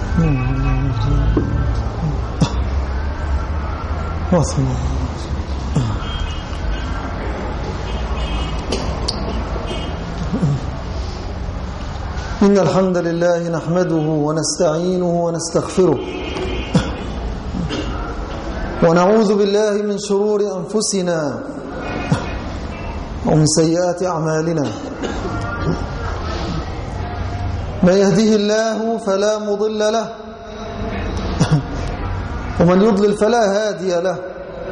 إن الحمد لله نحمده ونستعينه ونستغفره ونعوذ بالله من شرور أنفسنا ومن سيئات أعمالنا. من يهده الله فلا مضل له ومن يضلل فلا هادي له.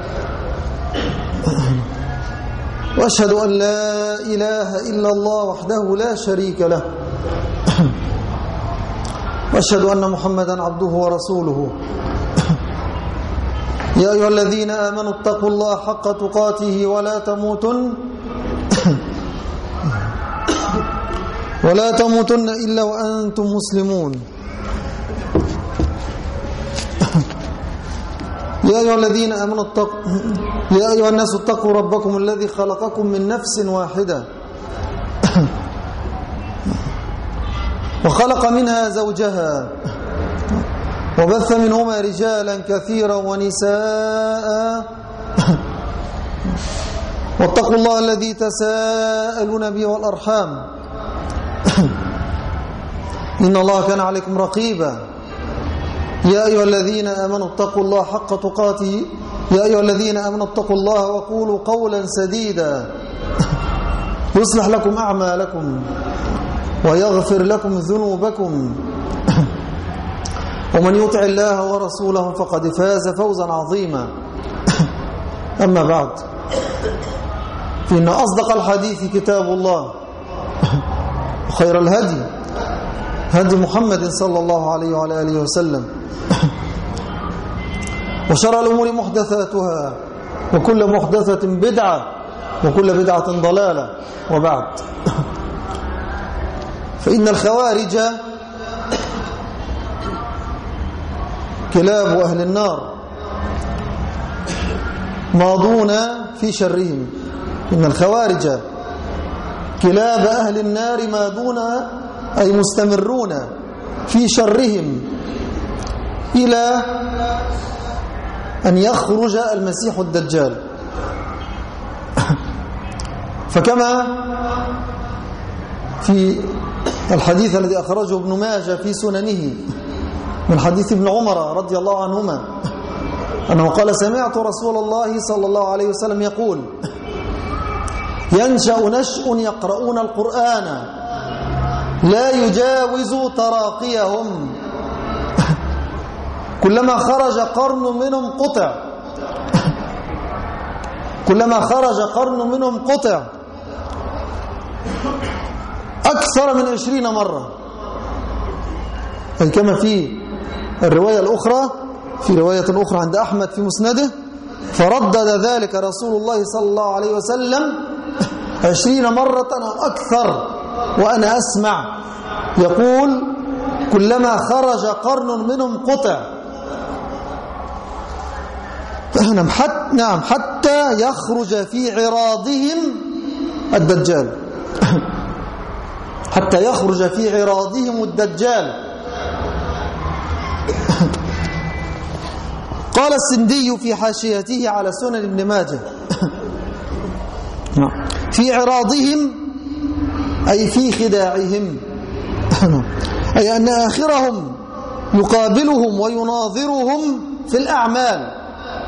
وأشهد أن لا إله إلا الله وحده لا شريك له، وأشهد أن محمدا عبده ورسوله. يا أيها الذين آمنوا اتقوا الله حق تقاته ولا تموتن إلا وأنتم مسلمون. يا أيها الناس اتقوا ربكم الذي خلقكم من نفس واحدة وخلق منها زوجها وبث منهما رجالا كثيرا ونساء واتقوا الله الذي تساءلون به والأرحام إن الله كان عليكم رقيبا. يا أيها الذين آمنوا اتقوا الله حق تقاته يا أيها الذين آمنوا اتقوا الله وقولوا قولا سديدا يصلح لكم أعمالكم ويغفر لكم ذنوبكم، ومن يطع الله ورسوله فقد فاز فوزا عظيما. أما بعد، فإن أصدق الحديث كتاب الله، وخير الهدي هدي محمد صلى الله عليه وعلى آله وسلم، وشر الأمور محدثاتها وكل محدثة بدعة وكل بدعة ضلالة. وبعد، فإن الخوارج كلاب أهل النار ماضون في شرهم. إن الخوارج كلاب أهل النار ماضون أي مستمرون في شرهم إلى أن يخرج المسيح الدجال. فكما في الحديث الذي أخرجه ابن ماجه في سننه من حديث ابن عمر رضي الله عنهما أنه قال: سمعت رسول الله صلى الله عليه وسلم يقول: ينشأ نشء يقرؤون القرآن لا يجاوز تراقيهم كلما خرج قرن منهم قطع كلما خرج قرن منهم قطع أكثر من 20 مرة. كما في الرواية الأخرى، في رواية أخرى عند أحمد في مسنده: فردد ذلك رسول الله صلى الله عليه وسلم 20 مرة أو أكثر وأنا أسمع يقول: كلما خرج قرن منهم قطع. نعم، حتى يخرج في عراضهم الدجال حتى يخرج في عراضهم الدجال. قال السندي في حاشيته على سنن ابن ماجه: في عراضهم أي في خداعهم، أي أن آخرهم يقابلهم ويناظرهم في الأعمال،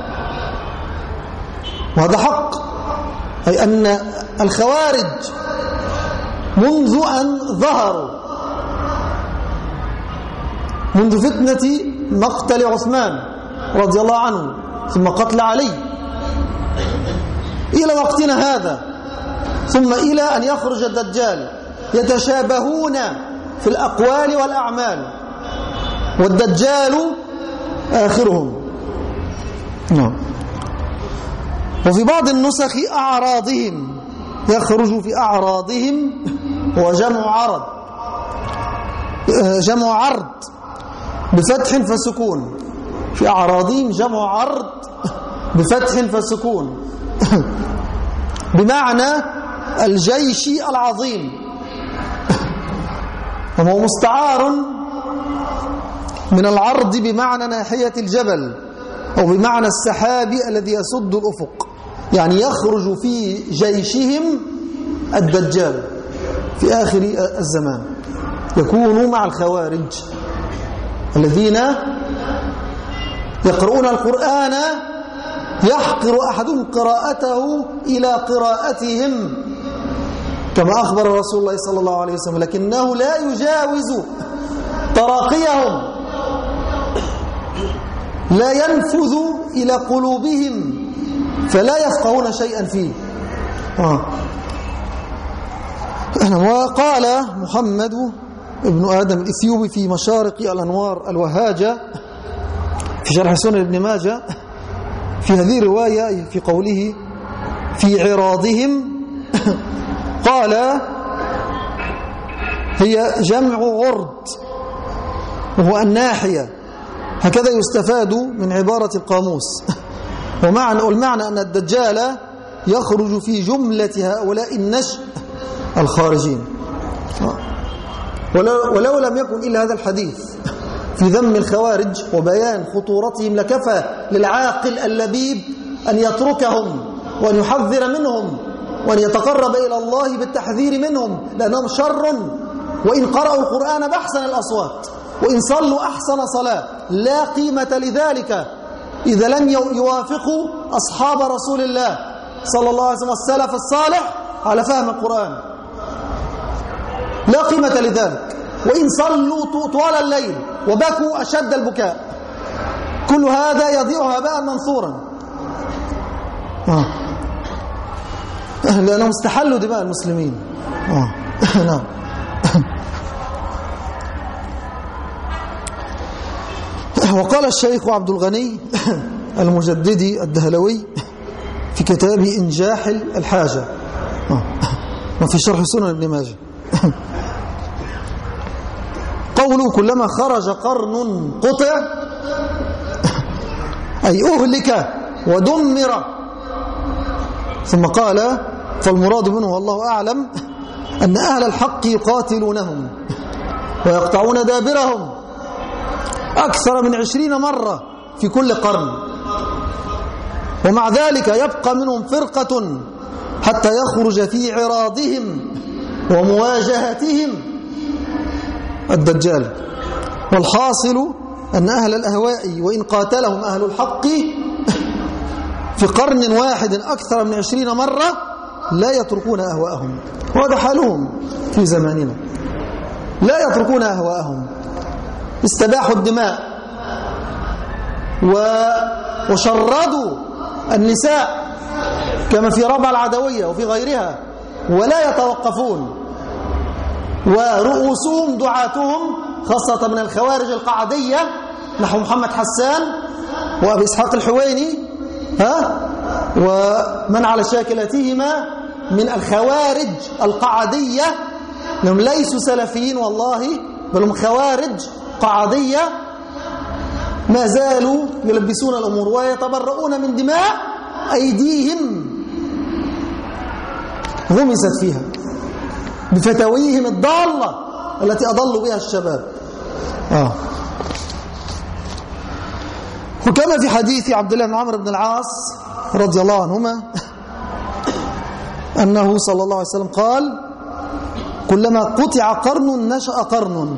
وهذا حق. أي أن الخوارج منذ أن ظهروا، منذ فتنة مقتل عثمان رضي الله عنه ثم قتل علي إلى وقتنا هذا، ثم إلى أن يخرج الدجال، يتشابهون في الأقوال والأعمال، والدجال آخرهم. وفي بعض النسخ أعراضهم، يخرج في أعراضهم، جمع عرض بفتح فسكون. في أعراضهم جمع عرض بفتح فسكون بمعنى الجيش العظيم، وهو مستعار من العرض بمعنى ناحية الجبل أو بمعنى السحاب الذي يسد الأفق، يعني يخرج في جيشهم الدجال في آخر الزمان، يكون مع الخوارج الذين يقرؤون القرآن يحقر أحدهم قراءته إلى قراءتهم كما أخبر رسول الله صلى الله عليه وسلم، لكنه لا يجاوز تراقيهم، لا ينفذ إلى قلوبهم فلا يفقهون شيئا فيه. وقال محمد ابن آدم الإثيوبي في مشارق الأنوار الوهاجة في شرح سنن ابن ماجه في هذه الرواية في قوله في عراضهم قال هي جمع عرض وهو الناحية، هكذا يستفاد من عبارة القاموس. والمعنى أن الدجال يخرج في جملة هؤلاء النشء الخارجين. ولو لم يكن إلا هذا الحديث في ذم الخوارج وبيان خطورتهم لكفى للعاقل اللبيب أن يتركهم وأن يحذر منهم وأن يتقرب إلى الله بالتحذير منهم، لأنهم شر، وإن قرأوا القرآن بأحسن الأصوات وإن صلوا أحسن صلاة لا قيمة لذلك إذا لم يوافقوا أصحاب رسول الله صلى الله عليه وسلم السلف الصالح على فهم القرآن، لا قيمة لذلك، وإن صلوا طوال الليل وبكوا أشد البكاء، كل هذا يضيع هباء منثورا، لأنهم استحلوا دماء المسلمين. نعم. وقال الشيخ عبد الغني المجددي الدهلوي في كتابه إنجاح الحاجة وفي شرح سنن ابن ماجه قوله كلما خرج قرن قطع أي أهلك ودمر، ثم قال فالمراد منه والله أعلم أن أهل الحق يقاتلونهم ويقطعون دابرهم أكثر من 20 مرة في كل قرن، ومع ذلك يبقى منهم فرقة حتى يخرج في عراضهم ومواجهتهم الدجال. والحاصل أن أهل الأهواء وإن قاتلهم أهل الحق في قرن واحد أكثر من 20 مرة لا يتركون أهواءهم، وهذا حالهم في زماننا، لا يتركون أهواءهم، استباحوا الدماء وشردوا النساء كما في ربع العدوية وفي غيرها ولا يتوقفون، ورؤوسهم دعاتهم خاصة من الخوارج القعدية نحو محمد حسان وأبي إسحاق الحويني ومن على شاكلتهما من الخوارج القعدية، لهم ليسوا سلفيين والله بل هم خوارج قعدية، ما زالوا يلبسون الأمور ويتبرؤون من دماء أيديهم غمست فيها بفتاويهم الضالة التي أضلوا بها الشباب. وكما في حديث عبد الله بن عمرو بن العاص رضي الله عنهما أنه صلى الله عليه وسلم قال كلما قطع قرن نشأ قرن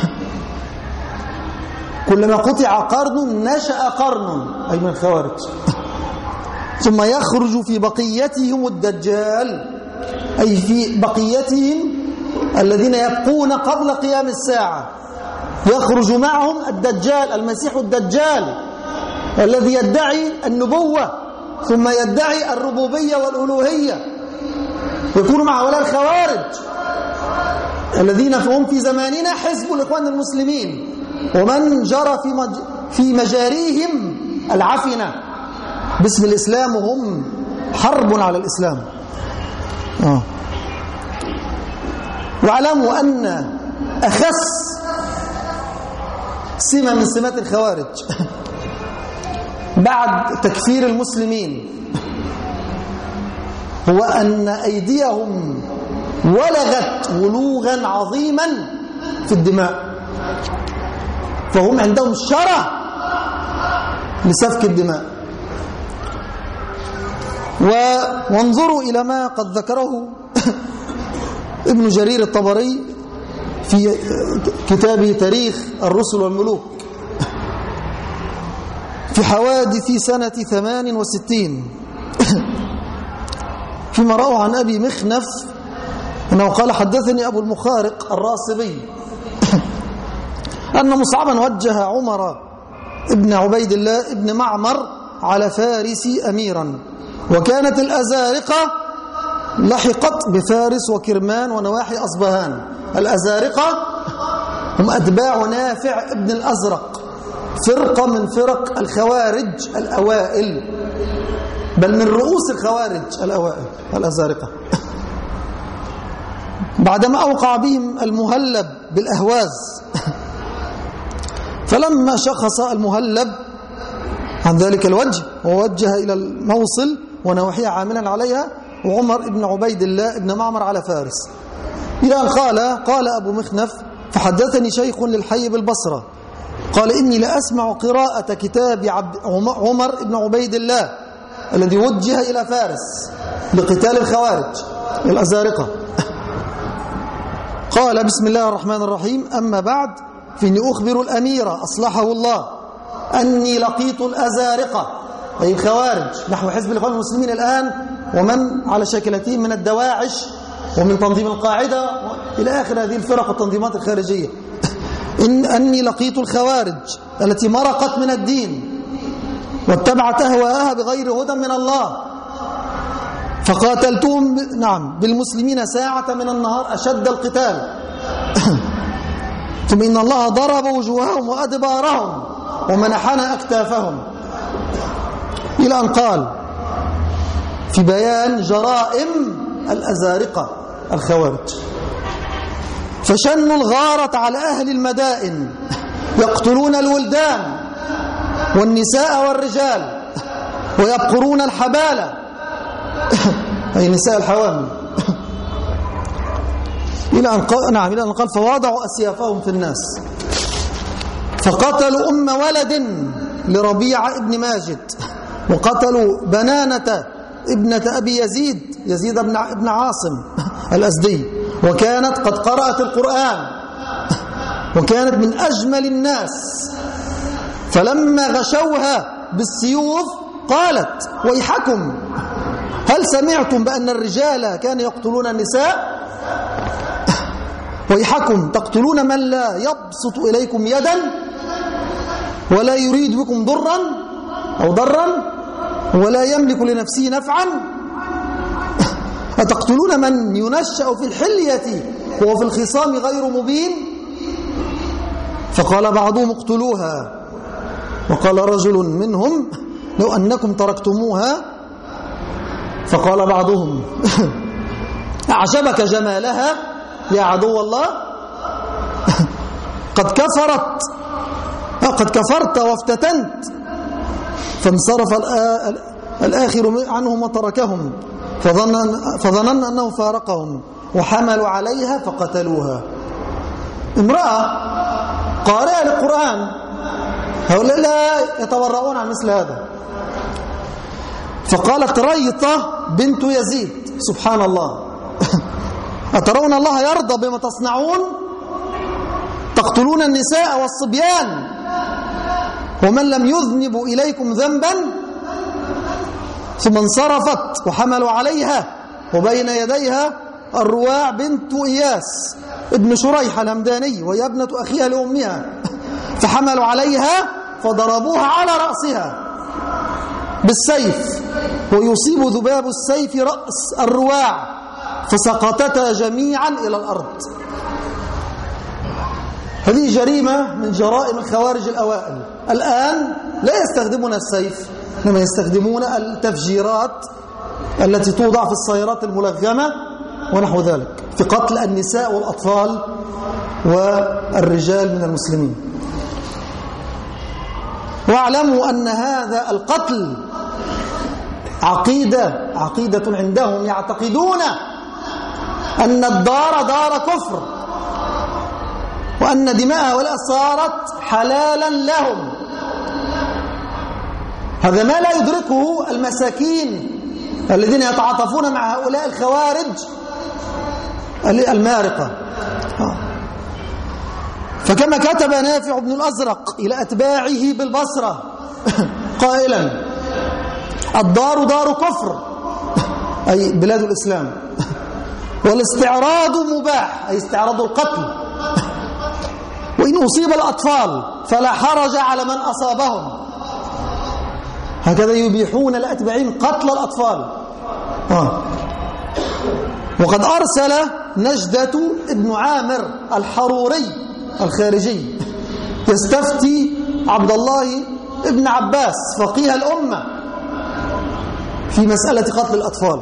كلما قطع قرن نشأ قرن، أي من الخوارج، ثم يخرج في بقيتهم الدجال، أي في بقيتهم الذين يبقون قبل قيام الساعة، يخرج معهم الدجال المسيح الدجال الذي يدعي النبوة ثم يدعي الربوبية والألوهية، يكون مع هؤلاء الخوارج الذين هم في زماننا حزب الإخوان المسلمين ومن جرى في مجاريهم العفنة باسم الإسلام، وهم حرب على الإسلام. واعلموا أن أخس سمة من سمات الخوارج بعد تكفير المسلمين هو أن أيديهم ولغت ولوغا عظيما في الدماء، فهم عندهم شره لسفك الدماء. وانظروا إلى ما قد ذكره ابن جرير الطبري في كتابه تاريخ الرسل والملوك في حوادث سنة 68 فيما رأوا عن أبي مخنف أنه قال حدثني أبو المخارق الراسبي أن مصعبا وجه عمر ابن عبيد الله ابن معمر على فارس أميرا، وكانت الأزارقة لحقت بفارس وكرمان ونواحي أصبهان. الأزارقة هم أتباع نافع ابن الأزرق، فرقة من فرق الخوارج الأوائل، بل من رؤوس الخوارج الأوائل الأزارقة. بعدما أوقع بهم المهلب بالأهواز، فلما شخص المهلب عن ذلك الوجه ووجه إلى الموصل ونواحيها عاملا عليها، وعمر ابن عبيد الله ابن معمر على فارس، إلى أن قال أبو مخنف فحدثني شيخ للحي بالبصرة قال إني لأسمع قراءة كتاب عمر ابن عبيد الله الذي وجه إلى فارس لقتال الخوارج الأزارقة. قال بسم الله الرحمن الرحيم: أما بعد فإني أخبر الأمير أصلحه الله أني لقيت الأزارقة أي الخوارج نحو حزب الإخوان المسلمين الآن ومن على شاكلتهم من الدواعش ومن تنظيم القاعدة إلى آخر هذه الفرق والتنظيمات الخارجية، أني لقيت الخوارج التي مرقت من الدين واتبعت أهواءها بغير هدى من الله، فقاتلتهم بالمسلمين ساعة من النهار أشد القتال، ثم إن الله ضرب وجوههم وأدبارهم ومنحنا أكتافهم، إلى أن قال في بيان جرائم الأزارقة الخوارج: فشنوا الغارة على أهل المدائن يقتلون الولدان والنساء والرجال ويبقرون الحبالة أي نساء الحوامل، إلى أن قال فوضعوا أسيافهم في الناس فقتلوا أم ولد لربيعة ابن ماجد، وقتلوا بنانة ابنة أبي يزيد ابن عاصم الأزدي، وكانت قد قرأت القرآن وكانت من أجمل الناس، فلما غشوها بالسيوف قالت: ويحكم هل سمعتم بأن الرجال كانوا يقتلون النساء؟ ويحكم تقتلون من لا يبسط إليكم يدا ولا يريد بكم ضرا أو ضرا ولا يملك لنفسه نفعا، أتقتلون من ينشأ في الحلية وهو في الخصام غير مبين؟ فقال بعضهم: اقتلوها. وقال رجل منهم: لو أنكم تركتموها. فقال بعضهم: أعجبك جمالها يا عدو الله؟ قد كفرت وافتتنت. فانصرف الآخر عنهم وتركهم، فظنن أنه فارقهم، وحملوا عليها فقتلوها. امرأة قارئة للقرآن، هؤلاء لا يتورعون عن مثل هذا. فقالت ريطة بنت يزيد: سبحان الله، أترون الله يرضى بما تصنعون؟ تقتلون النساء والصبيان ومن لم يذنبوا إليكم ذنبا. ثم انصرفت وحملوا عليها وبين يديها الرواع بنت إياس ابن شريح الهمداني، وهي ابنة أخيها لأمها، فحملوا عليها فضربوها على رأسها بالسيف، ويصيب ذباب السيف رأس الرواع فسقطتا جميعا إلى الأرض. هذه جريمة من جرائم الخوارج الأوائل. الآن لا يستخدمون السيف، إنما يستخدمون التفجيرات التي توضع في السيارات الملغمة ونحو ذلك في قتل النساء والأطفال والرجال من المسلمين. واعلموا أن هذا القتل عقيدة عندهم، يعتقدون أن الدار دار كفر وأن دماء هؤلاء صارت حلالا لهم. هذا ما لا يدركه المساكين الذين يتعاطفون مع هؤلاء الخوارج المارقة. فكما كتب نافع بن الأزرق إلى أتباعه بالبصرة قائلا: الدار دار كفر، أي بلاد الإسلام، والاستعراض مباح، أي استعراض القتل، وإن أصيب الأطفال فلا حرج على من أصابهم. هكذا يبيحون لأتباعهم قتل الأطفال. وقد أرسل نجدة ابن عامر الحروري الخارجي يستفتي عبد الله ابن عباس فقيه الأمة في مسألة قتل الأطفال،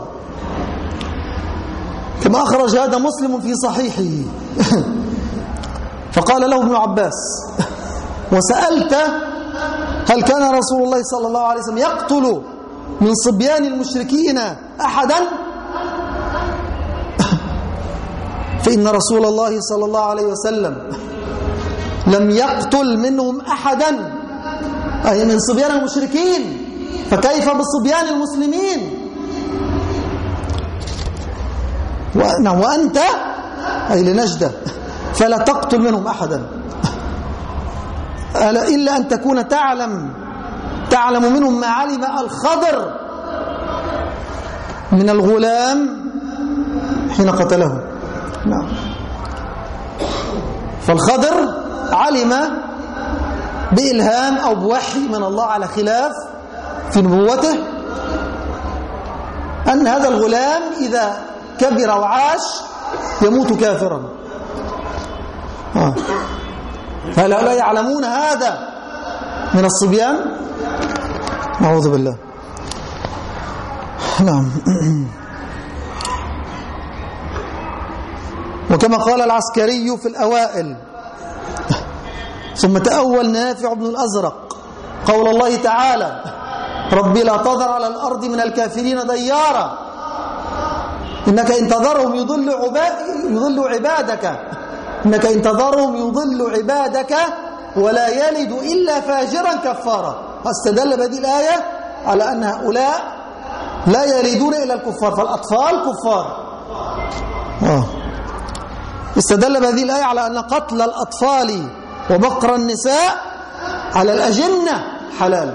كما أخرج هذا مسلم في صحيحه. فقال له ابن عباس: وسألت هل كان رسول الله صلى الله عليه وسلم يقتل من صبيان المشركين أحدا؟ فإن رسول الله صلى الله عليه وسلم لم يقتل منهم أحدا، أي من صبيان المشركين، فكيف بالصبيان المسلمين؟ وأنت أي لنجدة فلا تقتل منهم أحدا إلا أن تكون تعلم منهم ما علم الخضر من الغلام حين قتله. نعم. فالخضر علم بإلهام أو بوحي من الله على خلاف في نبوته أن هذا الغلام إذا كبر وعاش يموت كافرا. فلا لا يعلمون هذا من الصبيان؟ نعوذ بالله. نعم. وكما قال العسكري في الأوائل: ثم تأول نافع بن الأزرق قول الله تعالى: ربي لا تذر على الأرض من الكافرين ديارا إنك إن تذرهم يضل عبادك إنك إن تذرهم يضل عبادك ولا يلد إلا فاجرا كفارا. استدل بهذه الآية على أن هؤلاء لا يلدون إلا الكفار، فالأطفال كفار. استدل بهذه الآية على أن قتل الأطفال وبقر النساء على الأجنة حلال،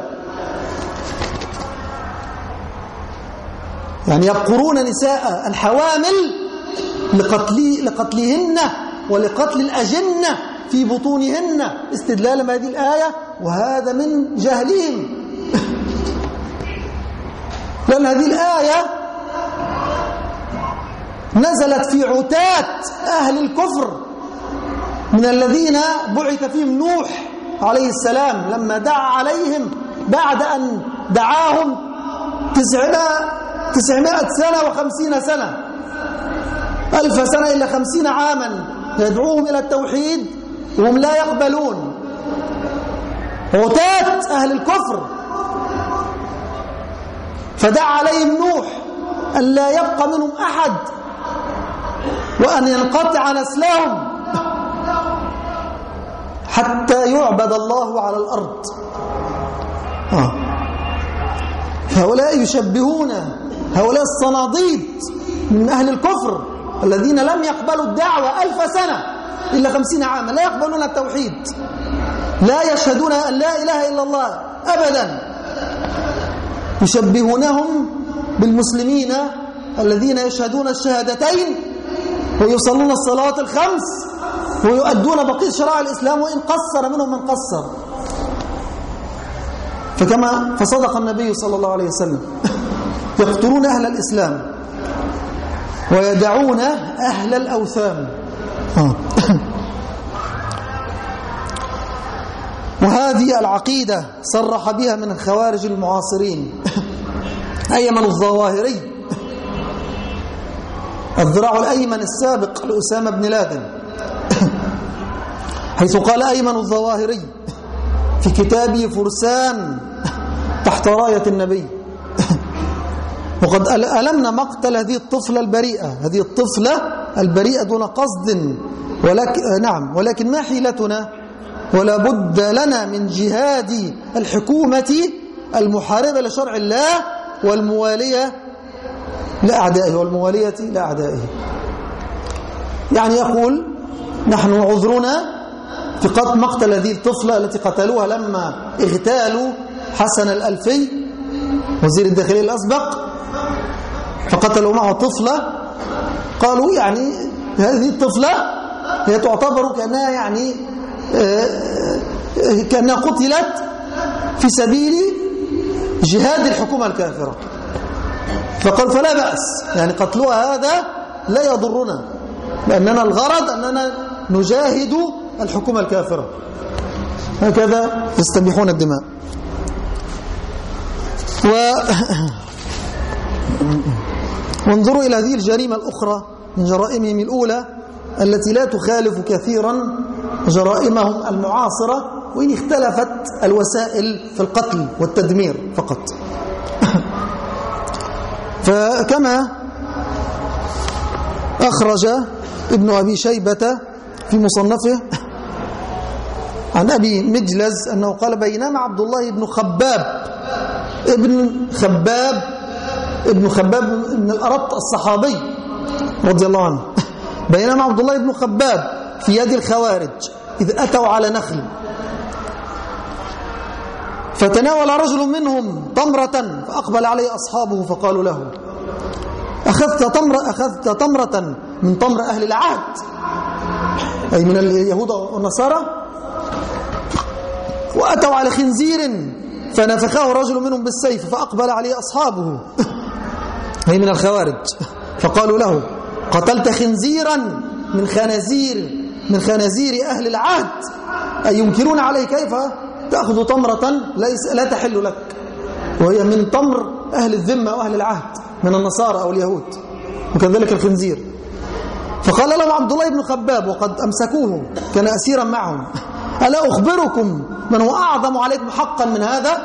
يعني يبقرون نساء الحوامل لقتلهن ولقتل الأجنة في بطونهن استدلالا بهذه الآية، وهذا من جهلهم. لأن هذه الآية نزلت في عتاة أهل الكفر من الذين بعث فيهم نوح عليه السلام لما دعا عليهم بعد أن دعاهم 900 سنة و50 سنة، 1000 سنة إلا 50 عاما يدعوهم إلى التوحيد وهم لا يقبلون. عتاة أهل الكفر، فدعا عليهم نوح أن لا يبقى منهم أحد وأن ينقطع نسلهم حتى يعبد الله على الأرض. فهؤلاء يشبهون هؤلاء الصناديد من أهل الكفر الذين لم يقبلوا الدعوة 1000 سنة إلا 50 عاما، لا يقبلون التوحيد، لا يشهدون أن لا إله إلا الله أبدا. يشبهونهم بالمسلمين الذين يشهدون الشهادتين ويصلون الصلاة الخمس ويؤدون بقية شرائع الإسلام وإن قصر منهم من قصر. فصدق النبي صلى الله عليه وسلم: يقتلون أهل الإسلام ويدعون أهل الأوثان. وهذه العقيدة صرح بها من الخوارج المعاصرين أيمن الظواهري، الذراع الأيمن السابق لأسامة بن لادن، حيث قال أيمن الظواهري في كتابه فرسان تحت راية النبي: وقد ألمنا مقتل هذه الطفلة البريئة، هذه الطفلة البريئة دون قصد ولكن ما حيلتنا؟ ولا بد لنا من جهاد الحكومة المحاربة لشرع الله والموالية لأعدائه يعني يقول نحن عذرنا في مقتل هذه الطفلة التي قتلوها لما اغتالوا حسن الألفي وزير الداخلية الأسبق، فقتلوا معه طفلة. قالوا يعني هذه الطفلة هي تعتبر كأنها قتلت في سبيل جهاد الحكومة الكافرة، فقال فلا بأس، يعني قتلها هذا لا يضرنا، لأننا الغرض أننا نجاهد الحكومة الكافرة. هكذا يستبيحون الدماء. وانظروا إلى هذه الجريمة الأخرى من جرائمهم الأولى التي لا تخالف كثيرا جرائمهم المعاصرة، وإن اختلفت الوسائل في القتل والتدمير فقط. فكما أخرج ابن أبي شيبة في مصنفه عن أبي مجلز أنه قال بينما عبد الله بن خباب بن الأرط الصحابي رضي الله عنه، بينما عبد الله بن خباب في يد الخوارج إذ أتوا على نخل، فتناول رجل منهم تمرة فأقبل عليه أصحابه فقالوا له أخذت تمرة من تمر أهل العهد، أي من اليهود والنصارى، وأتوا على خنزير فنفخه رجل منهم بالسيف فأقبل عليه أصحابه، أي من الخوارج، فقالوا له قتلت خنزيرا من خنازير أهل العهد، أي ينكرون عليه كيف تأخذ تمرة لا تحل لك، وهي من تمر أهل الذمة وأهل العهد من النصارى أو اليهود، وكذلك الخنزير. فقال لهم عبد الله بن خباب وقد أمسكوه كان أسيرا معهم ألا أخبركم من هو أعظم عليكم حقا من هذا؟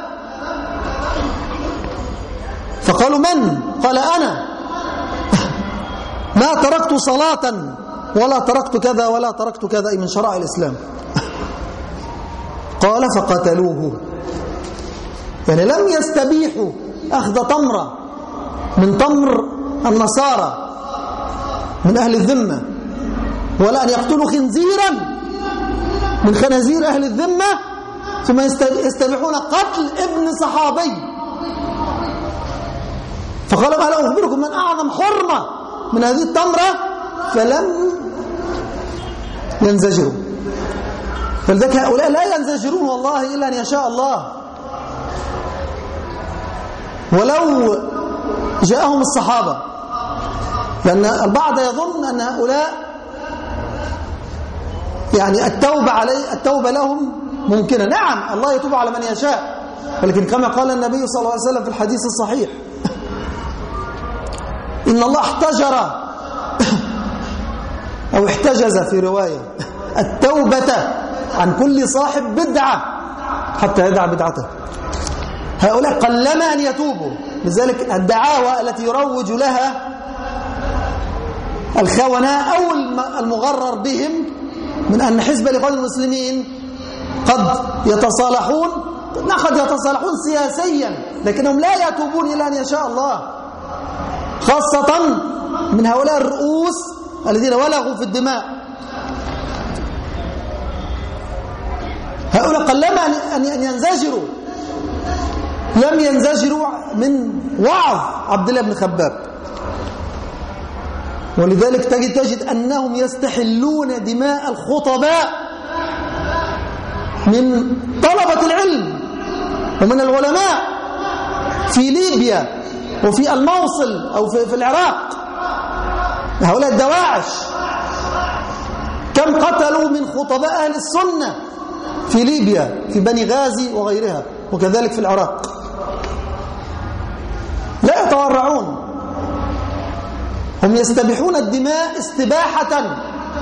فقالوا من؟ قال أنا ما تركت صلاة ولا تركت كذا ولا تركت كذا، أي من شرائع الإسلام. قال فقتلوه، يعني لم يستبيحوا أخذ تمرة من تمر النصارى من أهل الذمة، ولا أن يقتلوا خنزيرا من خنازير أهل الذمة ثم يستبيحون قتل ابن صحابي. فقال ألا أخبركم من أعظم حرمة من هذه التمرة؟ فلم ينزجروا. فلذلك هؤلاء لا ينزجرون والله إلا أن يشاء الله، ولو جاءهم الصحابة، لأن البعض يظن أن هؤلاء يعني التوبة لهم ممكنة. نعم الله يتوب على من يشاء، ولكن كما قال النبي صلى الله عليه وسلم في الحديث الصحيح إن الله احتجز في رواية التوبة عن كل صاحب بدعة حتى يدع بدعته. هؤلاء قلما أن يتوبوا، لذلك الدعاوى التي يروج لها الخونة أو المغرر بهم من أن حزب الإخوان المسلمين قد يتصالحون سياسيا، لكنهم لا يتوبون إلا أن يشاء الله، خاصة من هؤلاء الرؤوس الذين ولغوا في الدماء. هؤلاء قلما أن ينزجروا، لم ينزجروا من وعظ عبد الله بن خباب. ولذلك تجد أنهم يستحلون دماء الخطباء من طلبة العلم ومن العلماء في ليبيا وفي الموصل أو في العراق. هؤلاء الدواعش كم قتلوا من خطباء أهل السنة في ليبيا في بني غازي وغيرها، وكذلك في العراق. لا يتورعون، هم يستبيحون الدماء استباحة.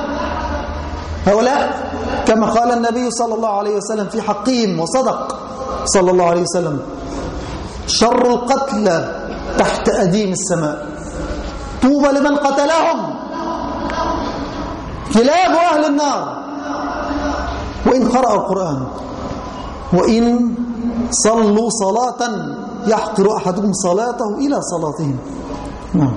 هؤلاء كما قال النبي صلى الله عليه وسلم في حقهم وصدق صلى الله عليه وسلم شر القتلى تحت أديم السماء، طوبى لمن قتلهم. كلاب أهل النار وإن قرأوا القرآن، وإن صلوا صلاة يحقر أحدكم صلاته إلى صلاتهم. نعم.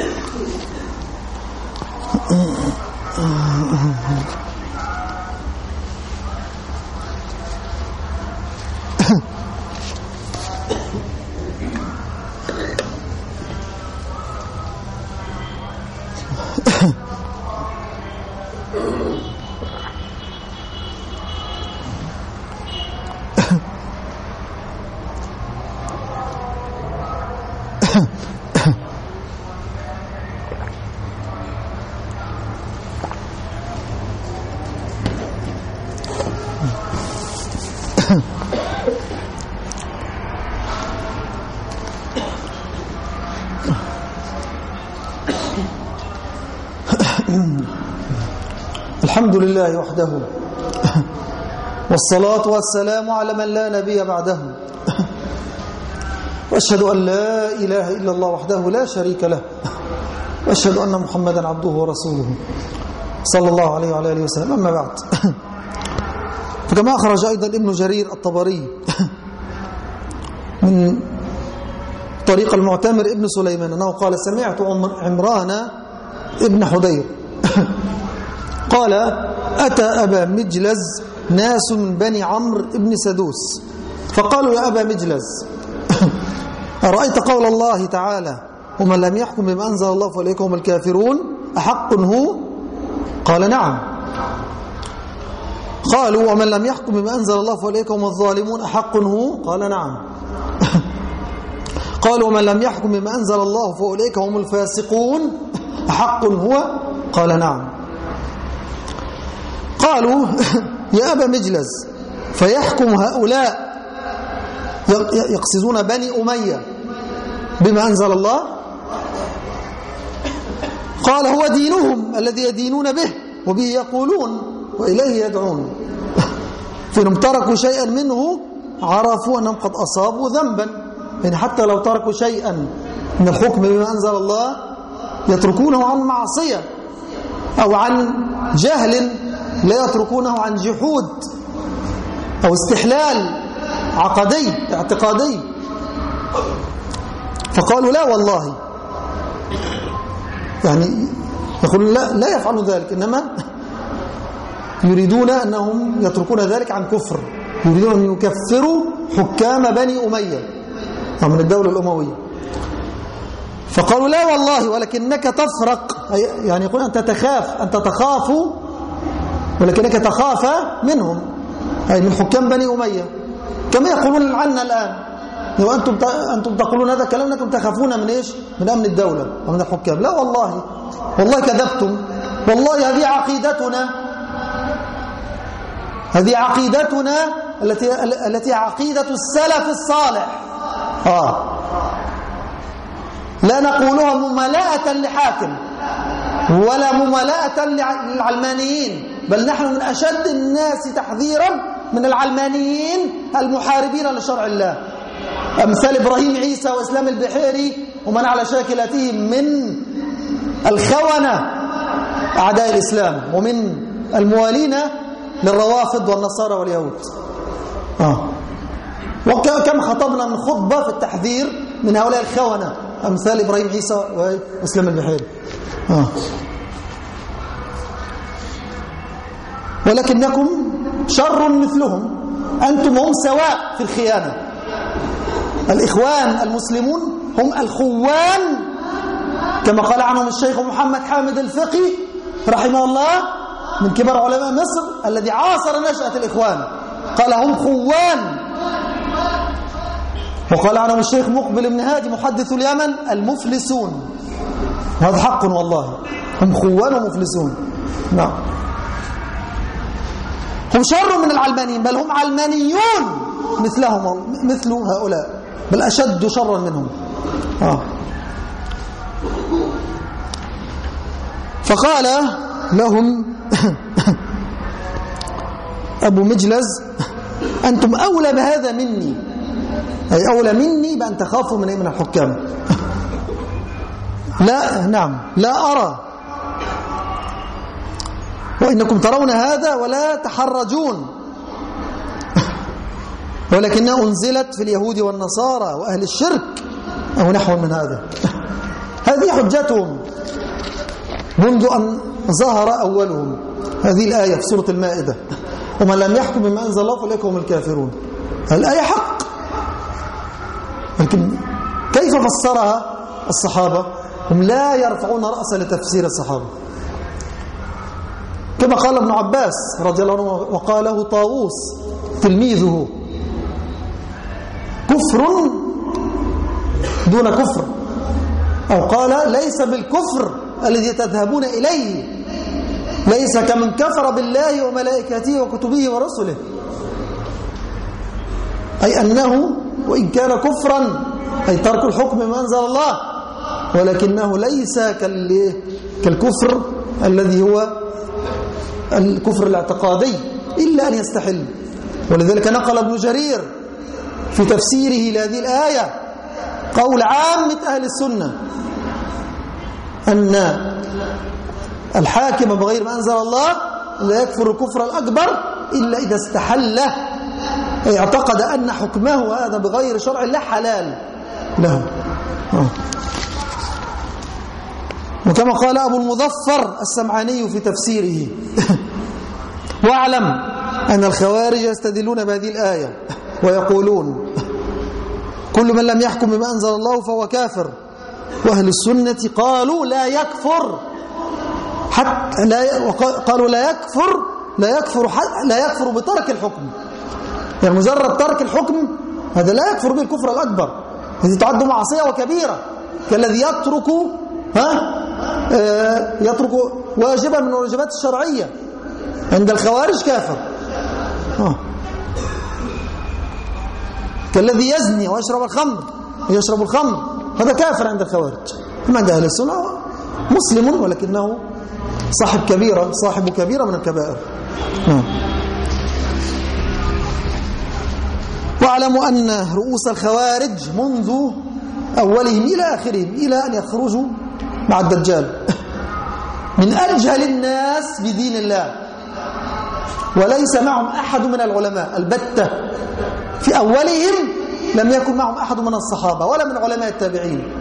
الحمد لله وحده، والصلاة والسلام على من لا نبي بعده، وأشهد أن لا إله إلا الله وحده لا شريك له، وأشهد أن محمدا عبده ورسوله صلى الله عليه وعلى آله وسلم. أما بعد، فكما أخرج أيضا ابن جرير الطبري من طريق المعتمر ابن سليمان أنه قال: سمعت عمران ابن حدير قال: أتى أبا مجلز ناس من بني عمرو ابن سدوس فقالوا: يا أبا مجلز، أرأيت قول الله تعالى: ومن لم يحكم بما أنزل الله فأولئك هم الكافرون، أحق هو؟ قال: نعم. قالوا: ومن لم يحكم بما أنزل الله فأولئك هم الظالمون، أحق هو؟ قال: نعم. قالوا: ومن لم يحكم بما أنزل الله فأولئك هم الفاسقون، أحق هو؟ قال: نعم. قالوا: يا أبا مجلس، فيحكم هؤلاء يقصدون بني أمية بما أنزل الله؟ قال: هو دينهم الذي يدينون به وبه يقولون وإليه يدعون، فإنهم تركوا شيئا منه عرفوا أنهم قد أصابوا ذنبا. يعني حتى لو تركوا شيئا من الحكم بما أنزل الله يتركونه عن معصية أو عن جهل، لا يتركونه عن جحود أو استحلال عقدي اعتقادي. فقالوا: لا والله، يعني يقولون لا يفعلون ذلك، إنما يريدون أنهم يتركون ذلك عن كفر، يريدون أن يكفروا حكام بني أمية أو من الدولة الأموية. فقالوا: لا والله، ولكنك تفرق، يعني يقول أنت تخاف ولكنك تخاف منهم، أي من حكام بني أمية، كما يقولون عنا الآن. أنتم تقولون هذا الكلام أنكم تخافون من إيش؟ من أمن الدولة ومن الحكام. لا والله، والله كذبتم، والله هذه عقيدتنا التي عقيدة السلف الصالح. لا نقولها ممالاة لحاكم ولا ممالاة للعلمانيين، بل نحن من أشد الناس تحذيرا من العلمانيين المحاربين لشرع الله، أمثال إبراهيم عيسى وإسلام البحيري ومن على شاكلتهم من الخونة أعداء الإسلام ومن الموالين للروافض والنصارى واليهود. وكم خطبنا من خطبة في التحذير من هؤلاء الخونة أمثال إبراهيم عيسى وإسلام البحيري. ولكنكم شر مثلهم، أنتم هم سواء في الخيانة. الإخوان المسلمون هم الخوان، كما قال عنهم الشيخ محمد حامد الفقي رحمه الله من كبار علماء مصر الذي عاصر نشأة الإخوان، قال: هم خوان. وقال عنهم الشيخ مقبل بن هادي محدث اليمن: المفلسون. وهذا حق والله، هم خوان ومفلسون. نعم، هم شر من العلمانيين، بل هم علمانيون مثل هؤلاء، بل أشد شرا منهم. فقال لهم أبو مجلز: أنتم أولى بهذا مني، أي أولى مني بأن تخافوا من الحكام. وإنكم ترون هذا ولا تحرجون، ولكنها أنزلت في اليهود والنصارى وأهل الشرك أو نحو من هذا. هذه حجتهم منذ أن ظهر أولهم، هذه الآية في سورة المائدة: ومن لم يحكم بما أنزل الله فأولئك هم الكافرون. الآية حق، لكن كيف فسرها الصحابة؟ هم لا يرفعون رأسا لتفسير الصحابة، كما قال ابن عباس رضي الله عنه وقاله طاووس تلميذه: كفر دون كفر، أو قال: ليس بالكفر الذي تذهبون إليه، ليس كمن كفر بالله وملائكته وكتبه ورسله، أي أنه وإن كان كفرا أي ترك الحكم بما أنزل الله، ولكنه ليس كالكفر الذي هو الكفر الاعتقادي إلا أن يستحل. ولذلك نقل ابن جرير في تفسيره لهذه الآية قول عامة أهل السنة أن الحاكم بغير ما أنزل الله لا يكفر الكفر الأكبر إلا إذا استحله، أي اعتقد أن حكمه هذا بغير شرع الله حلال له. وكما قال أبو المظفر السمعاني في تفسيره: واعلم أن الخوارج يستدلون بهذه الآية ويقولون: كل من لم يحكم بما أنزل الله فهو كافر، وأهل السنة قالوا لا يكفر، حتى قالوا لا يكفر بترك الحكم، يعني مجرد ترك الحكم هذا لا يكفر به الكفر الأكبر، هذه تعد معصية وكبيرة، كالذي يترك واجبا من الواجبات الشرعية، عند الخوارج كافر. كالذي يزني ويشرب الخمر هذا كافر عند الخوارج. أما عند أهل السنة مسلم ولكنه صاحب كبيرة من الكبائر. واعلموا أن رؤوس الخوارج منذ أولهم إلى آخرهم إلى أن يخرجوا مع الدجال من أجهل الناس بدين الله، وليس معهم أحد من العلماء البتة. في أولهم لم يكن معهم أحد من الصحابة ولا من علماء التابعين.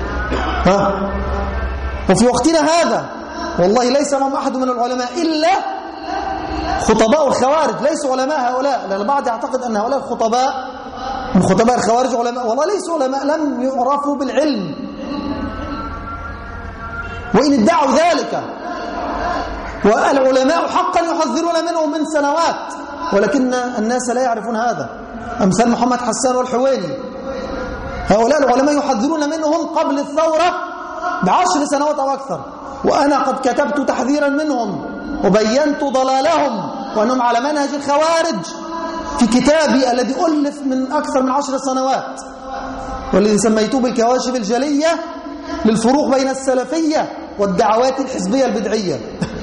وفي وقتنا هذا والله ليس معهم أحد من العلماء إلا خطباء الخوارج، ليسوا علماء هؤلاء، لأن البعض يعتقد أن هؤلاء الخطباء من خطباء الخوارج علماء، والله ليسوا علماء، لم يعرفوا بالعلم وإن ادعوا ذلك، والعلماء حقا يحذرون منهم من سنوات، ولكن الناس لا يعرفون هذا. أمثال محمد حسان والحويني، هؤلاء العلماء يحذرون منهم قبل الثورة ب10 سنوات أو أكثر، وأنا قد كتبت تحذيرا منهم وبينت ضلالهم وأنهم على منهج الخوارج في كتابي الذي ألف من أكثر من 10 سنوات، والذي سميته بالكواشف الجلية للفروق بين السلفية والدعوات الحزبية البدعية.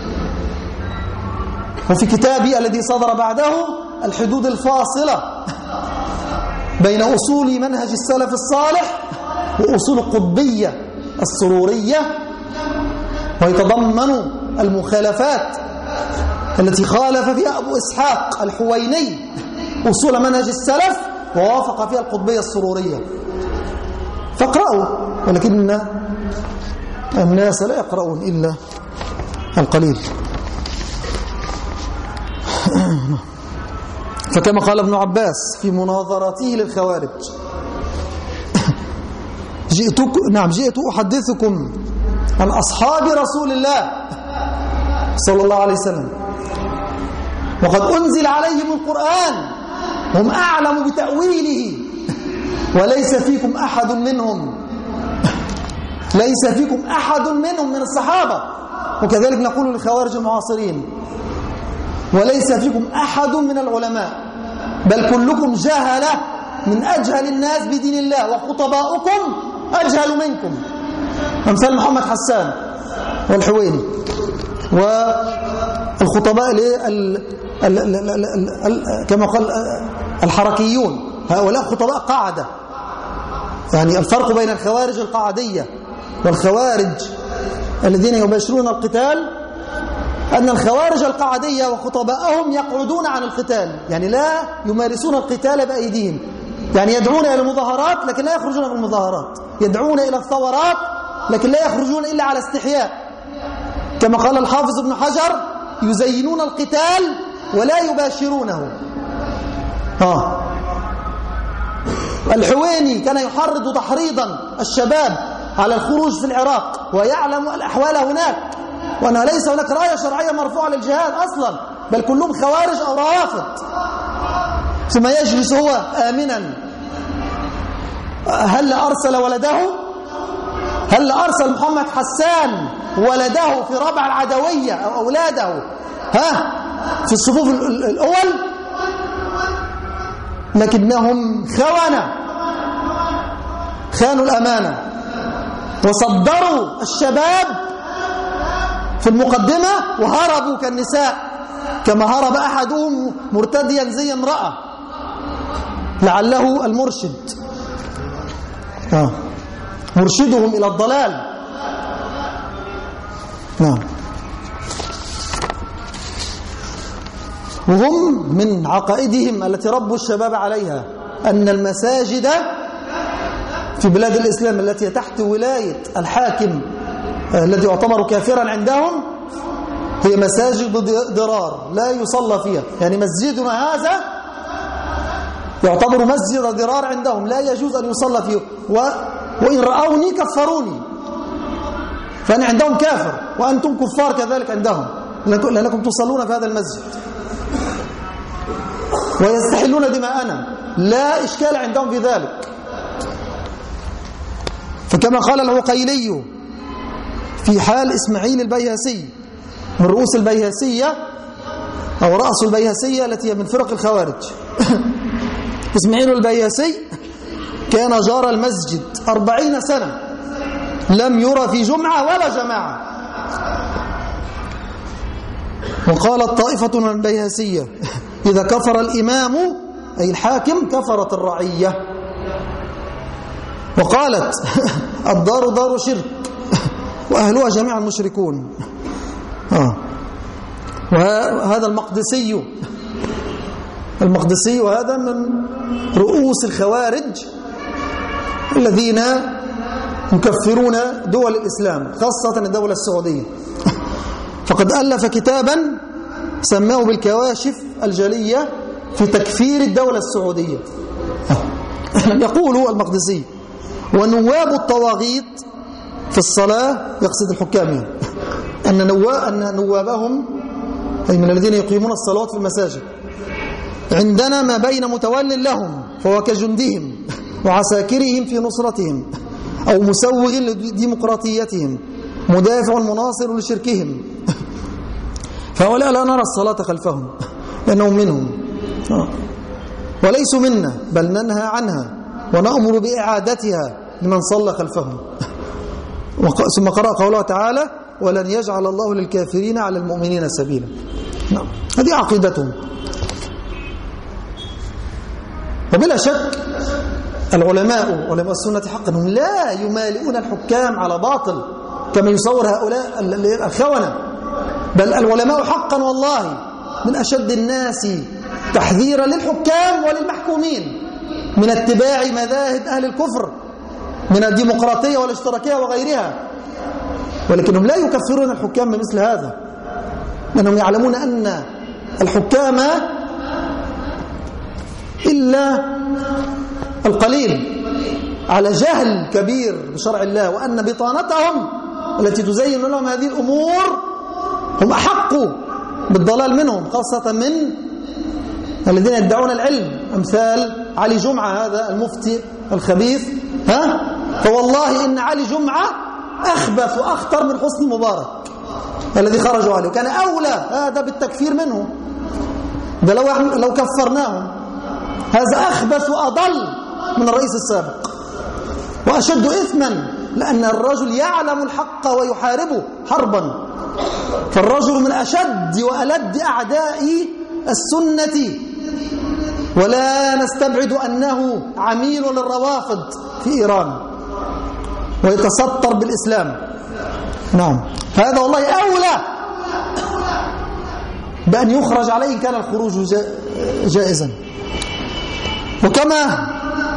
وفي كتابي الذي صدر بعده الحدود الفاصلة بين أصول منهج السلف الصالح وأصول القطبية السرورية، ويتضمن المخالفات التي خالف فيها أبو إسحاق الحويني أصول منهج السلف ووافق فيها القطبية السرورية. فاقرأوا، ولكن الناس لا يقرؤون إلا القليل. فكما قال ابن عباس في مناظرته للخوارج: جئت أحدثكم عن أصحاب رسول الله صلى الله عليه وسلم وقد أنزل عليهم القرآن هم أعلم بتأويله وليس فيكم أحد منهم، ليس فيكم أحد منهم من الصحابة، وكذلك نقول للخوارج المعاصرين: وليس فيكم أحد من العلماء، بل كلكم جهلة من أجهل الناس بدين الله، وخطباؤكم أجهل منكم، أمثال محمد حسان والحويني والخطباء كما قال الحركيون، هؤلاء خطباء قاعدة. يعني الفرق بين الخوارج القاعدية والخوارج الذين يباشرون القتال أن الخوارج القعدية وخطباءهم يقعدون عن القتال، يعني لا يمارسون القتال بأيديهم، يعني يدعون إلى المظاهرات لكن لا يخرجون من المظاهرات، يدعون إلى الثورات لكن لا يخرجون إلا على استحياء، كما قال الحافظ ابن حجر: يزينون القتال ولا يباشرونه. الحويني كان يحرض تحريضا الشباب على الخروج في العراق ويعلم الأحوال هناك، وأنه ليس هناك راية شرعية مرفوعة للجهاد أصلا، بل كلهم خوارج أو روافض. ثم يجلس هو آمنا. هل أرسل ولده؟ هل أرسل محمد حسان ولده في ربع العدوية أو أولاده في الصفوف الأول؟ لكنهم خانوا الأمانة وصدروا الشباب في المقدمة وهربوا كالنساء، كما هرب أحدهم مرتديا زي امرأة لعله المرشد مرشدهم إلى الضلال. وهم من عقائدهم التي ربوا الشباب عليها أن المساجد في بلاد الإسلام التي تحت ولاية الحاكم الذي يعتبر كافرا عندهم هي مساجد ضرار لا يصلى فيها، يعني مسجدنا هذا يعتبر مسجد ضرار عندهم لا يجوز أن يصلى فيه، وإن رأوني كفروني، فأنا عندهم كافر وأنتم كفار كذلك عندهم لأنكم تصلون في هذا المسجد ويستحلون دماءنا، لا إشكال عندهم في ذلك. فكما قال العقيلي في حال إسماعيل البيهسي من رؤوس البيهسية أو رأس البيهسية التي هي من فرق الخوارج إسماعيل البيهسي كان جار المسجد 40 سنة لم يرى في جمعة ولا جماعة. وقالت طائفة من البيهسية: إذا كفر الإمام أي الحاكم كفرت الرعية. وقالت: الدار دار شرك وأهلها جميعا مشركون. وهذا المقدسي وهذا من رؤوس الخوارج الذين يكفرون دول الإسلام خاصة الدولة السعودية. فقد ألف كتابا سماه بالكواشف الجلية في تكفير الدولة السعودية. يقول المقدسي: ونواب الطواغيت في الصلاة، يقصد الحكام، أن نوابهم أي من الذين يقيمون الصلوات في المساجد عندنا ما بين متول لهم فهو كجندهم وعساكرهم في نصرتهم أو مسوغ لديمقراطيتهم مدافع مناصر لشركهم، فهؤلاء لا نرى الصلاة خلفهم لأنهم منهم وليسوا منا، بل ننهى عنها ونأمر بإعادتها لمن صلى خلفهم. ثم قرأ قوله تعالى: ولن يجعل الله للكافرين على المؤمنين سبيلا. هذه عقيدتهم. وبلا شك علماء السنة حقا هم لا يمالئون الحكام على باطل كما يصور هؤلاء الخونة، بل العلماء حقا والله من أشد الناس تحذيرا للحكام وللمحكومين من اتباع مذاهب أهل الكفر من الديمقراطية والاشتراكية وغيرها، ولكنهم لا يكفرون الحكام بمثل هذا، لأنهم يعلمون أن الحكام إلا القليل على جهل كبير بشرع الله، وأن بطانتهم التي تزين لهم هذه الأمور هم أحق بالضلال منهم، خاصة من الذين يدعون العلم أمثال علي جمعة هذا المفتي الخبيث. فوالله إن علي جمعة أخبث وأخطر من حسني مبارك الذي خرجوا عليه، كان أولى هذا بالتكفير منه، ده لو كفرناهم هذا أخبث وأضل من الرئيس السابق وأشد إثما، لأن الرجل يعلم الحق ويحاربه حربا، فالرجل من أشد وألد أعداء السنة، ولا نستبعد أنه عميل للروافض في إيران ويتستر بالإسلام. نعم، هذا والله أولى بأن يخرج عليه إن كان الخروج جائزا. وكما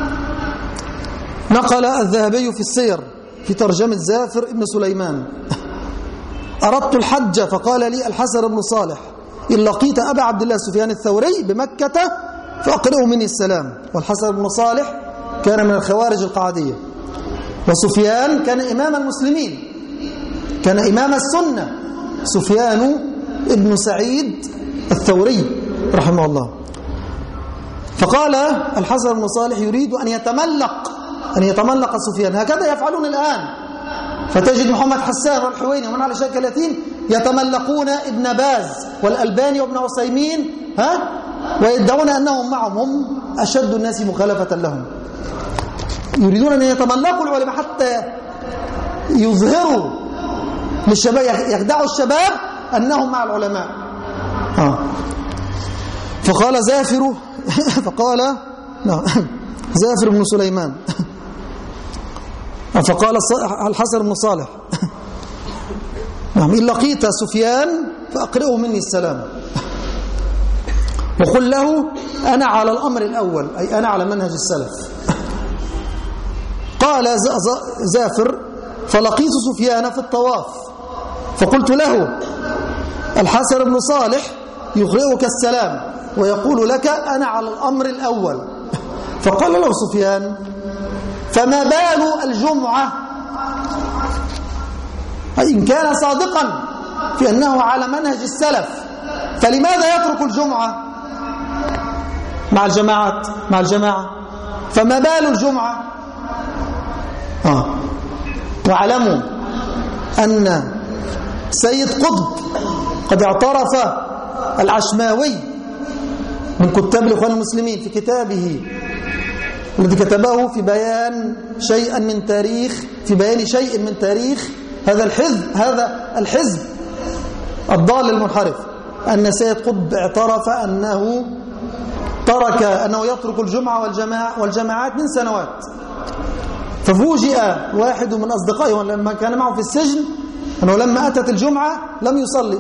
نقل الذهبي في السير في ترجمة زافر ابن سليمان: أردت الحج فقال لي الحسن بن صالح: إن لقيت أبا عبد الله سفيان الثوري بمكة فأقرئه مني السلام. والحسن بن صالح كان من الخوارج القعدية، وسفيان كان إمام المسلمين، كان إمام السنة، سفيان ابن سعيد الثوري رحمه الله. فقال الحسن بن صالح: يريد أن يتملق سفيان. هكذا يفعلون الآن، فتجد محمد حسان والحويني ومن على شكل يتيم يتملقون ابن باز والألباني وابن عثيمين، ويدعون أنهم معهم، هم أشد الناس مخالفة لهم. يريدون أن يتملقوا العلماء حتى يظهروا للشباب، يخدعوا الشباب أنهم مع العلماء. فقال زافر زافر بن سليمان، فقال الحسن بن صالح: إن لقيت سفيان فأقرئه مني السلام، وقل له أنا على الأمر الأول، أي أنا على منهج السلف. قال زافر: فلقيت سفيان في الطواف فقلت له: الحسن بن صالح يقرئك السلام ويقول لك أنا على الأمر الأول. فقال له سفيان: فما بال الجمعة؟ إن كان صادقا في أنه على منهج السلف فلماذا يترك الجمعة مع الجماعة؟ فما بال الجمعة؟ واعلموا أن سيد قطب قد اعترف العشماوي من كتاب الإخوان المسلمين في كتابه الذي كتبه في بيان شيء من تاريخ هذا الحزب الضال المنحرف، أن سيد قطب اعترف أنه يترك الجمعة والجماعات من سنوات. ففوجئ واحد من أصدقائه لما كان معه في السجن أنه لما أتت الجمعة لم يصلي،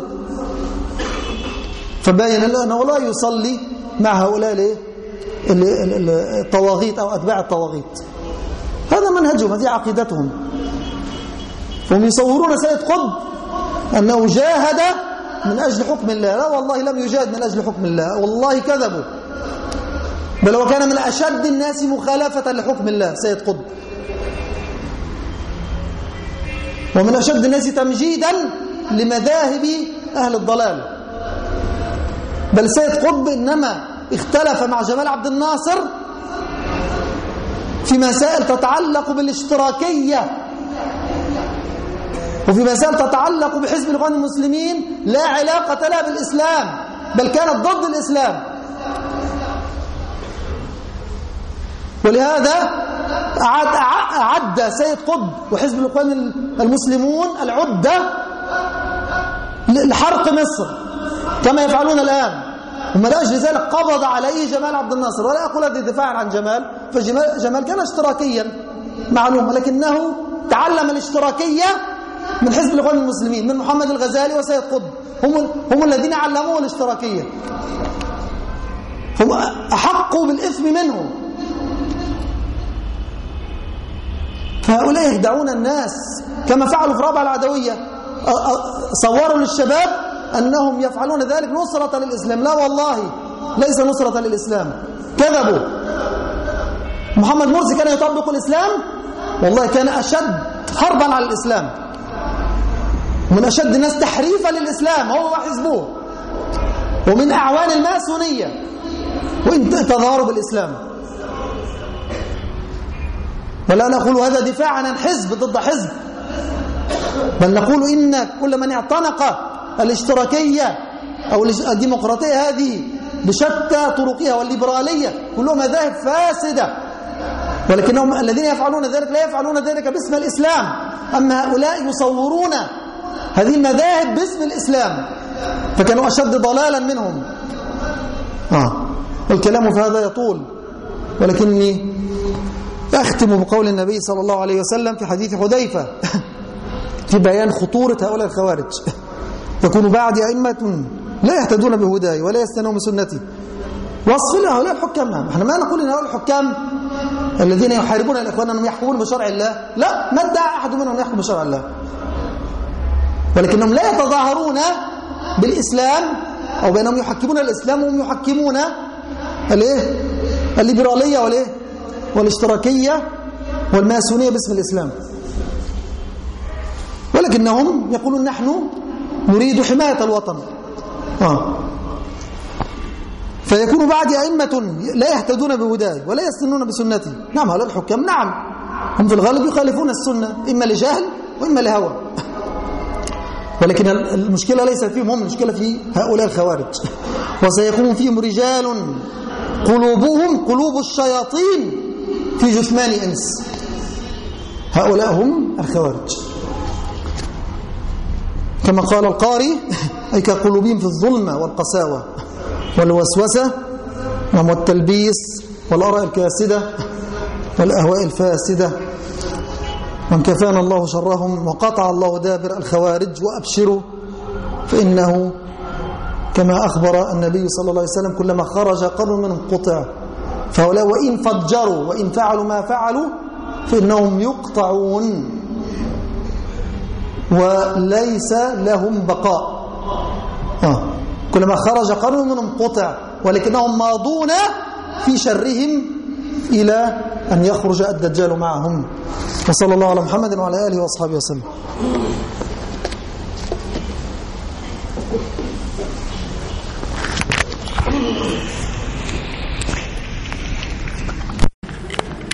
فبين أنه لا يصلي مع هؤلاء الطواغيت أو أتباع الطواغيت. هذا منهجهم، هذه عقيدتهم. هم يصورون سيد قطب أنه جاهد من أجل حكم الله. لا والله لم يجاهد من أجل حكم الله، والله كذبوا، بل هو كان من أشد الناس مخالفة لحكم الله سيد قطب، ومن أشد الناس تمجيدا لمذاهب أهل الضلال. بل سيد قطب إنما اختلف مع جمال عبد الناصر في مسائل تتعلق بالاشتراكية، وفي مسائل تتعلق بحزب الإخوان المسلمين لا علاقة لها بالإسلام، بل كانت ضد الإسلام. ولهذا أعد سيد قطب وحزب الإخوان المسلمون العدة لحرق مصر كما يفعلون الآن. ومن أجل ذلك قبض عليه جمال عبد الناصر. ولا أقول هذا دفاعا عن جمال، فجمال كان اشتراكيا معلوم، ولكنه تعلم الاشتراكية من حزب الإخوان المسلمين، من محمد الغزالي وسيد قطب، هم الذين علموه الاشتراكية، هم أحقوا بالإثم منهم. فهؤلاء يخدعون الناس كما فعلوا في رابعة العدوية، صوروا للشباب أنهم يفعلون ذلك نصرة للإسلام. لا والله ليس نصرة للإسلام، كذبوا. محمد مرسي كان يطبق الإسلام، والله كان أشد حربا على الإسلام، من أشد الناس تحريفا للإسلام هو وحزبه، ومن أعوان الماسونية وإن تظاهروا بالإسلام. ولا نقول هذا دفاعا عن حزب ضد حزب، بل نقول إن كل من اعتنق الاشتراكية أو الديمقراطية هذه بشتى طرقها والليبرالية كلها مذاهب فاسدة، ولكنهم الذين يفعلون ذلك لا يفعلون ذلك باسم الإسلام. أما هؤلاء يصورون هذه المذاهب باسم الإسلام، فكانوا أشد ضلالا منهم. والكلام في هذا يطول، ولكني أختم بقول النبي صلى الله عليه وسلم في حديث حذيفة في بيان خطورة هؤلاء الخوارج: يكون بعد أئمة لا يهتدون بهداي ولا يستنون بسنتي. وصف هؤلاء الحكام. احنا ما نقول ان هؤلاء الحكام الذين يحاربون الاخوان انهم يحكمون بشرع الله، لا، ما ادعى احد منهم يحكم بشرع الله، ولكنهم لا يتظاهرون بالاسلام او بانهم يحكمون الاسلام وهم يحكمون الايه؟ الليبراليه والايه؟ والاشتراكيه والماسونيه باسم الاسلام، ولكنهم يقولون نحن نريد حمايه الوطن. فيكون بعد أئمة لا يهتدون بهداي ولا يستنون بسنتي. نعم، هؤلاء الحكام نعم هم في الغالب يخالفون السنة إما لجهل وإما لهوى، ولكن المشكلة ليس فيهم هم، المشكلة في هؤلاء الخوارج. وسيكون فيهم رجال قلوبهم قلوب الشياطين في جثمان إنس. هؤلاء هم الخوارج كما قال القاري، أي كقلوبهم في الظلمة والقساوة والوسوسة والتلبيس والآراء الكاسدة والأهواء الفاسدة. من كفانا الله شرهم وقطع الله دابر الخوارج. وأبشروا فإنه كما أخبر النبي صلى الله عليه وسلم كلما خرج قرن منهم قطع. فهؤلاء وإن فجروا وإن فعلوا ما فعلوا فإنهم يقطعون وليس لهم بقاء. كلما خرج قرن منهم قطع، ولكنهم ماضون في شرهم إلى أن يخرج الدجال معهم. وصلى الله على محمد وعلى آله وأصحابه وسلم.